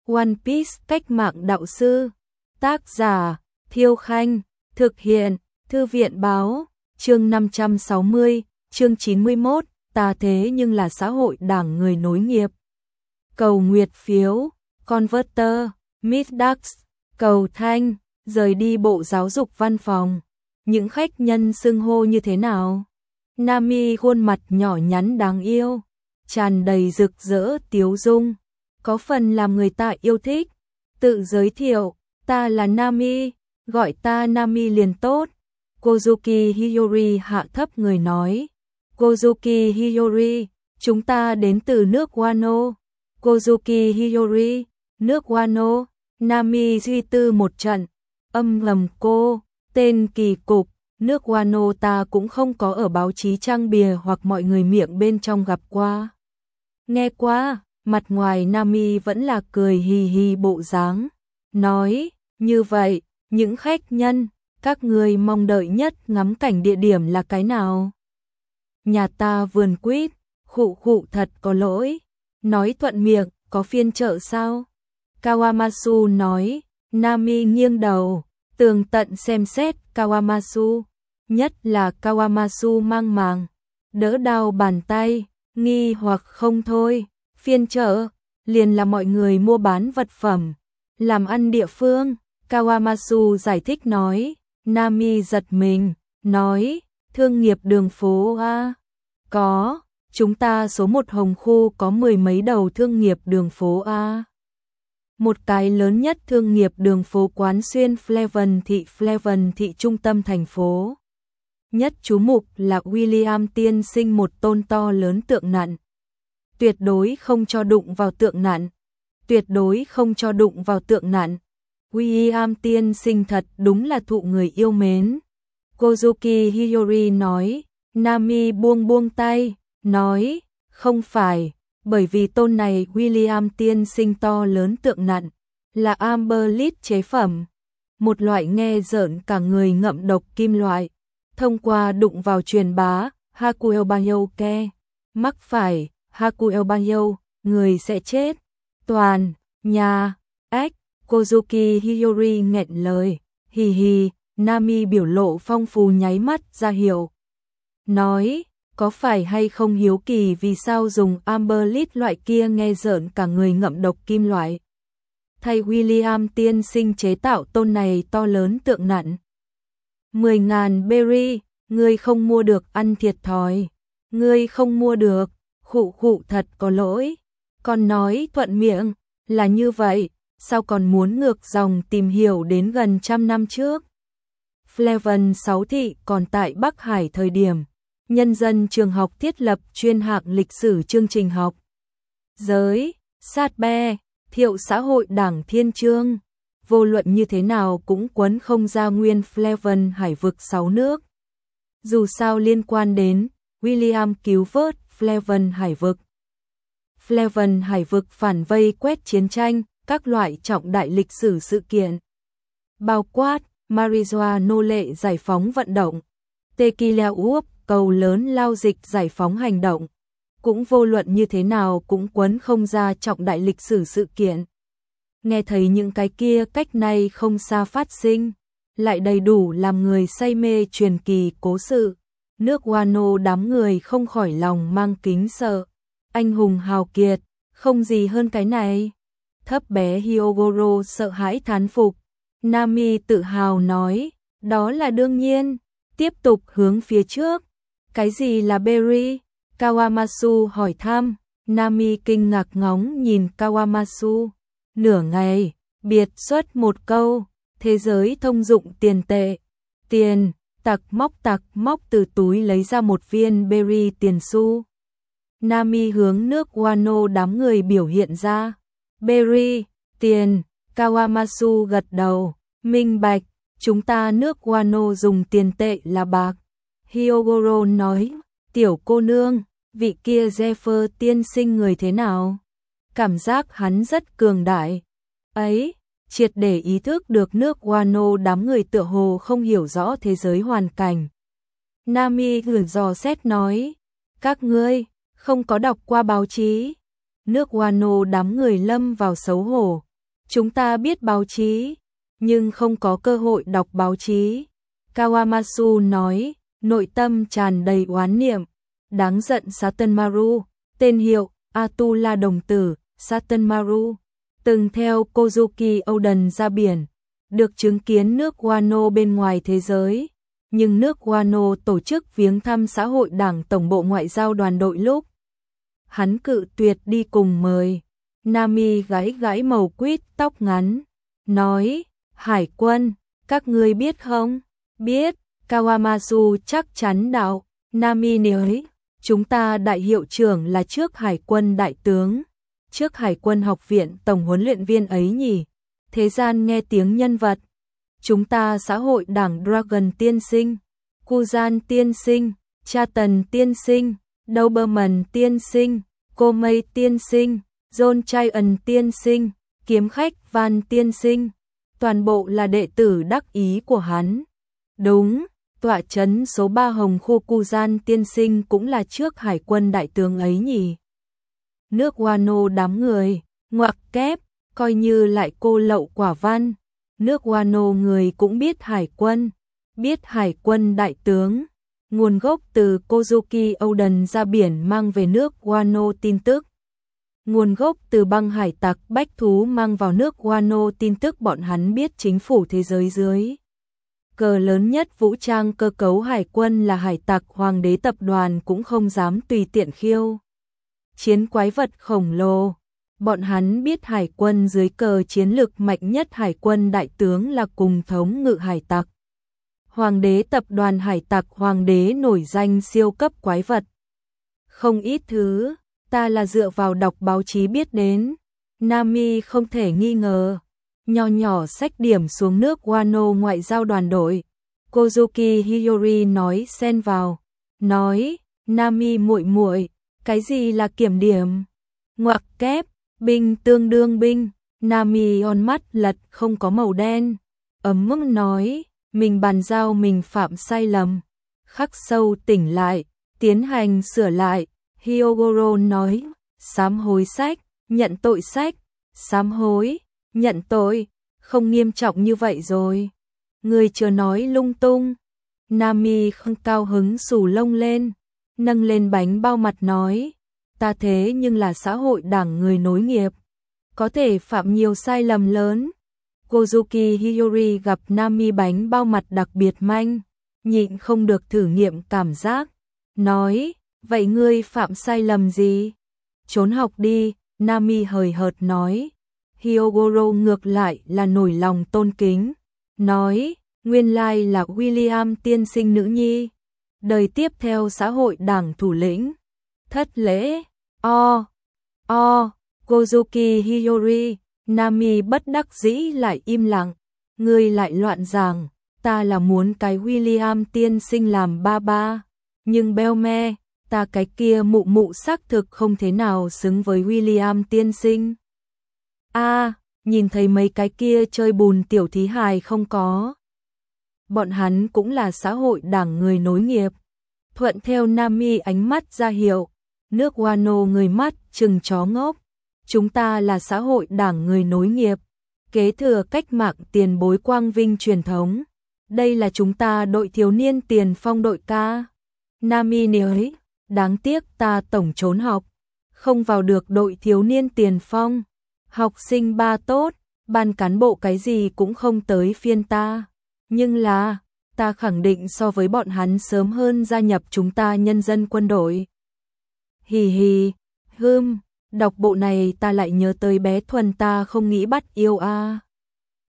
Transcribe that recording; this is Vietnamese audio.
One Piece cách mạng đạo sư. Tác giả Thiêu Khanh. Thực hiện Thư viện Báo. Chương 560, chương 91. Ta thế nhưng là xã hội đảng người nối nghiệp. Cầu nguyệt phiếu. Converter. Middax. Cầu thanh. Rời đi Bộ Giáo dục Văn phòng. Những khách nhân xưng hô như thế nào? Nami khuôn mặt nhỏ nhắn đáng yêu, tràn đầy rực rỡ tiếu dung, có phần làm người ta yêu thích. Tự giới thiệu, ta là Nami, gọi ta Nami liền tốt. Kozuki Hiyori hạ thấp người nói. Kozuki Hiyori, chúng ta đến từ nước Wano. Kozuki Hiyori, nước Wano. Nami suy tư một trận, âm lầm cô, tên kỳ cục. Nước Wano ta cũng không có ở báo chí trang bìa hoặc mọi người miệng bên trong gặp qua. Nghe qua, mặt ngoài Nami vẫn là cười hì hì bộ dáng. Nói, như vậy, những khách nhân, các người mong đợi nhất ngắm cảnh địa điểm là cái nào? Nhà ta vườn quýt, khụ khụ thật có lỗi. Nói thuận miệng, có phiên chợ sao? Kawamatsu nói. Nami nghiêng đầu, tường tận xem xét Kawamatsu. Nhất là Kawamatsu mang màng, đỡ đau bàn tay, nghi hoặc không thôi. Phiên chợ, liền là mọi người mua bán vật phẩm, làm ăn địa phương. Kawamatsu giải thích nói. Nami giật mình, nói, thương nghiệp đường phố a? Có, chúng ta số 1 Hồng Khu có 10 mấy đầu thương nghiệp đường phố a. Một cái lớn nhất thương nghiệp đường phố Quán Xuyên Flavon thị trung tâm thành phố. Nhất chú mục là William tiên sinh một tôn to lớn tượng nặn. Tuyệt đối không cho đụng vào tượng nặn. Tuyệt đối không cho đụng vào tượng nặn. William tiên sinh thật đúng là thụ người yêu mến. Kozuki Hiyori nói. Nami buông tay, nói, không phải, bởi vì tôn này William tiên sinh to lớn tượng nặn, là Amberlit chế phẩm. Một loại nghe rợn cả người ngậm độc kim loại. Thông qua đụng vào truyền bá, Hakuelbanyoke, mắc phải, Hakuelbanyo, người sẽ chết. Toàn, nhà, ếch, Kozuki Hiyori nghẹn lời, hì hì. Nami biểu lộ phong phú nháy mắt ra hiệu. Nói, có phải hay không hiếu kỳ vì sao dùng Amberlit loại kia nghe rợn cả người ngậm độc kim loại? Thầy William tiên sinh chế tạo tôn này to lớn tượng nặn. 10.000 berry, ngươi không mua được ăn thiệt thòi. Ngươi không mua được, khụ khụ thật có lỗi. Còn nói thuận miệng, là như vậy, sao còn muốn ngược dòng tìm hiểu đến gần 100 năm trước? Flavon 6 thị còn tại Bắc Hải thời điểm, nhân dân trường học thiết lập chuyên hạng lịch sử chương trình học. Giới, sát be, thiệu xã hội đảng thiên chương. Vô luận như thế nào cũng quấn không ra nguyên Flavon hải vực 6 nước. Dù sao liên quan đến William cứu vớt Flavon hải vực. Flavon hải vực phản vây quét chiến tranh, các loại trọng đại lịch sử sự kiện. Bao quát, marijuana nô lệ giải phóng vận động, tequila úp, cầu lớn lao dịch giải phóng hành động. Cũng vô luận như thế nào cũng quấn không ra trọng đại lịch sử sự kiện. Nghe thấy những cái kia cách này không xa phát sinh, lại đầy đủ làm người say mê truyền kỳ cố sự. Nước Wano đám người không khỏi lòng mang kính sợ. Anh hùng hào kiệt, không gì hơn cái này. Thấp bé Hyogoro sợ hãi thán phục. Nami tự hào nói, đó là đương nhiên. Tiếp tục hướng phía trước. Cái gì là berry? Kawamatsu hỏi thăm. Nami kinh ngạc ngóng nhìn Kawamatsu. Nửa ngày, biệt xuất một câu, thế giới thông dụng tiền tệ. Tiền, tặc móc từ túi lấy ra một viên berry tiền xu. Nami hướng nước Wano đám người biểu hiện ra. Berry, tiền, Kawamatsu gật đầu, minh bạch, chúng ta nước Wano dùng tiền tệ là bạc. Hyogoro nói, tiểu cô nương, vị kia Zephyr tiên sinh người thế nào? Cảm giác hắn rất cường đại. Ấy, triệt để ý thức được nước Wano đám người tựa hồ không hiểu rõ thế giới hoàn cảnh. Nami gửi dò xét nói, các ngươi không có đọc qua báo chí. Nước Wano đám người lâm vào xấu hổ, Chúng ta biết báo chí, nhưng không có cơ hội đọc báo chí. Kawamatsu nói, nội tâm tràn đầy oán niệm. Đáng giận Satenmaru, tên hiệu Atula đồng tử, Satenmaru, từng theo Kozuki Oden ra biển, được chứng kiến nước Wano bên ngoài thế giới. Nhưng nước Wano tổ chức viếng thăm xã hội đảng tổng bộ ngoại giao đoàn đội lúc hắn cự tuyệt đi cùng mời. Nami gãi gãi màu quýt tóc ngắn, nói, Hải quân, các ngươi biết không? Biết, Kawamatsu chắc chắn đạo. Nami nói, chúng ta đại hiệu trưởng là trước Hải quân đại tướng, trước Hải quân học viện tổng huấn luyện viên ấy nhỉ? Thế gian nghe tiếng nhân vật. Chúng ta xã hội đảng Dragon tiên sinh, Kuzan tiên sinh, Chaton tiên sinh, Doberman tiên sinh, Komei tiên sinh, John Chaion tiên sinh, kiếm khách Van tiên sinh, toàn bộ là đệ tử đắc ý của hắn. Đúng, tọa trấn số 3 Hồng Khu Kuzan tiên sinh cũng là trước Hải quân đại tướng ấy nhỉ? Nước Wano đám người, ngoặc kép, coi như lại cô lậu quả văn. Nước Wano người cũng biết Hải quân, biết Hải quân đại tướng. Nguồn gốc từ Kozuki Oden ra biển mang về nước Wano tin tức. Nguồn gốc từ băng hải tặc bách thú mang vào nước Wano tin tức bọn hắn biết chính phủ thế giới dưới. Cờ lớn nhất vũ trang cơ cấu hải quân là hải tặc hoàng đế tập đoàn cũng không dám tùy tiện khiêu chiến quái vật khổng lồ. Bọn hắn biết hải quân dưới cờ chiến lược mạnh nhất hải quân đại tướng là cùng thống ngự hải tặc. Hoàng đế tập đoàn hải tặc hoàng đế nổi danh siêu cấp quái vật. Không ít thứ, ta là dựa vào đọc báo chí biết đến. Nami không thể nghi ngờ. Nho nhỏ xách điểm xuống nước Wano ngoại giao đoàn đội. Kozuki Hiyori nói xen vào. Nói, Nami muội muội, cái gì là kiểm điểm? Ngoặc kép, binh tương đương binh. Nami on mắt lật không có màu đen. Ấm mức nói, mình bàn giao mình phạm sai lầm. Khắc sâu tỉnh lại, tiến hành sửa lại. Hyogoro nói, sám hối sách, nhận tội sách, sám hối, nhận tội, không nghiêm trọng như vậy rồi. Người chưa nói lung tung. Nami không cao hứng xù lông lên, nâng lên bánh bao mặt nói, ta thế nhưng là xã hội đảng người nối nghiệp, có thể phạm nhiều sai lầm lớn. Kozuki Hiyori gặp Nami bánh bao mặt đặc biệt manh, nhịn không được thử nghiệm cảm giác, nói, vậy ngươi phạm sai lầm gì? Trốn học đi, Nami hời hợt nói. Hyogoro ngược lại là nổi lòng tôn kính, nói, nguyên lai là William tiên sinh nữ nhi, đời tiếp theo xã hội đảng thủ lĩnh. Thất lễ, Kozuki Hiyori. Nami bất đắc dĩ lại im lặng, ngươi lại loạn giảng, ta là muốn cái William tiên sinh làm ba ba, nhưng Belme, ta cái kia mụ mụ xác thực không thế nào xứng với William tiên sinh. Nhìn thấy mấy cái kia chơi bùn tiểu thí hài không có. Bọn hắn cũng là xã hội đảng người nối nghiệp. Thuận theo Nami ánh mắt ra hiệu, nước Wano người mắt chừng chó ngốc. Chúng ta là xã hội đảng người nối nghiệp, kế thừa cách mạng tiền bối quang vinh truyền thống. Đây là chúng ta đội thiếu niên tiền phong đội ca. Nami nói, đáng tiếc ta tổng trốn học, không vào được đội thiếu niên tiền phong. Học sinh ba tốt, ban cán bộ cái gì cũng không tới phiên ta. Nhưng là, ta khẳng định so với bọn hắn sớm hơn gia nhập chúng ta nhân dân quân đội. Hì hì, đọc bộ này ta lại nhớ tới bé Thuần ta không nghĩ bắt yêu a.